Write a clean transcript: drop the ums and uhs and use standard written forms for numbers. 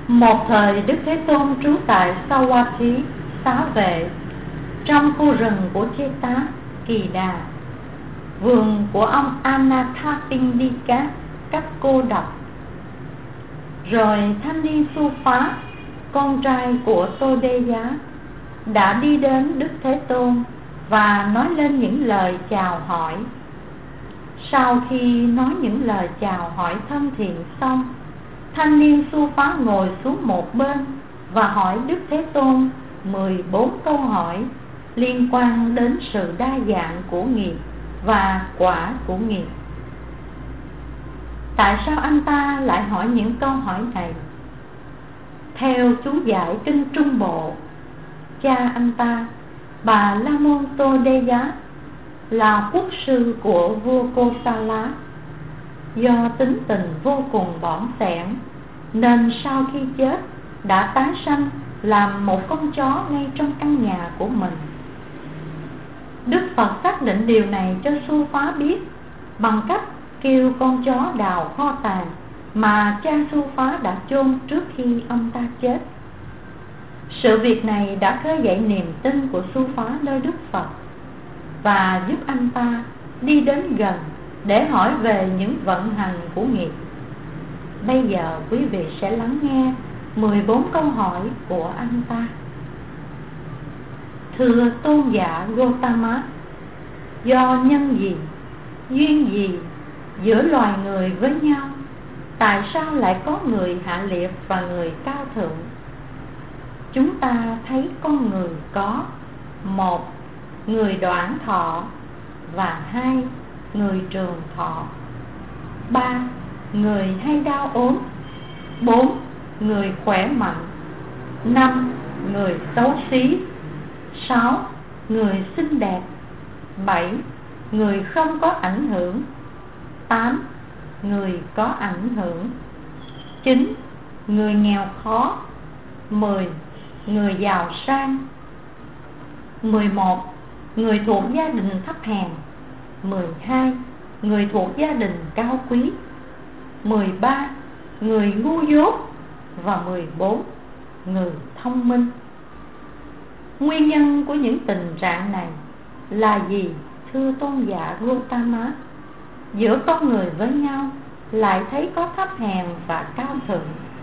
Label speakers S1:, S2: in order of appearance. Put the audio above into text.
S1: Một thời Đức Thế Tôn trú tại Savatthi, Xá Vệ, trong khu rừng của Cheta, Kỳ Đà, vườn của ông Anathapindika, cách cô độc. Rồi thanh niên Su Phá, con trai của Tô Đê Giá, đã đi đến Đức Thế Tôn và nói lên những lời chào hỏi. Sau khi nói những lời chào hỏi thân thiện xong, thanh niên Su Phá ngồi xuống một bên và hỏi Đức Thế Tôn 14 câu hỏi liên quan đến sự đa dạng của nghiệp và quả của nghiệp. Tại sao anh ta lại hỏi những câu hỏi này? Theo chú giải kinh Trung Bộ, cha anh ta, Bà La Môn Tô Đê Giá, là quốc sư của vua Kosala. Do tính tình vô cùng bỏng sẻn, nên sau khi chết đã tái sanh làm một con chó ngay trong căn nhà của mình. Đức Phật xác định điều này cho Su Phá biết bằng cách kêu con chó đào kho tàng mà cha Su Phá đã chôn trước khi ông ta chết. Sự việc này đã khơi dậy niềm tin của Su Phá nơi Đức Phật và giúp anh ta đi đến gần để hỏi về những vận hành của nghiệp. Bây giờ quý vị sẽ lắng nghe 14 câu hỏi của anh ta. Thưa tôn giả Gotama, do nhân gì, duyên gì giữa loài người với nhau, tại sao lại có người hạ liệt và người cao thượng? Chúng ta thấy con người có: 1. Người đoạn thọ, và 2. Người trường thọ, 3. Người hay đau ốm, 4. Người khỏe mạnh, 5. Người xấu xí, 6. Người xinh đẹp, 7. Người không có ảnh hưởng, 8. Người có ảnh hưởng, 9. Người nghèo khó, 10. Người giàu sang, 11. Người thuộc gia đình thấp hèn, 12. Người thuộc gia đình cao quý, 13. Người ngu dốt, và 14. Người thông minh. Nguyên nhân của những tình trạng này là gì, thưa tôn giả Gotama? Giữa con người với nhau lại thấy có thấp hèn và cao thượng.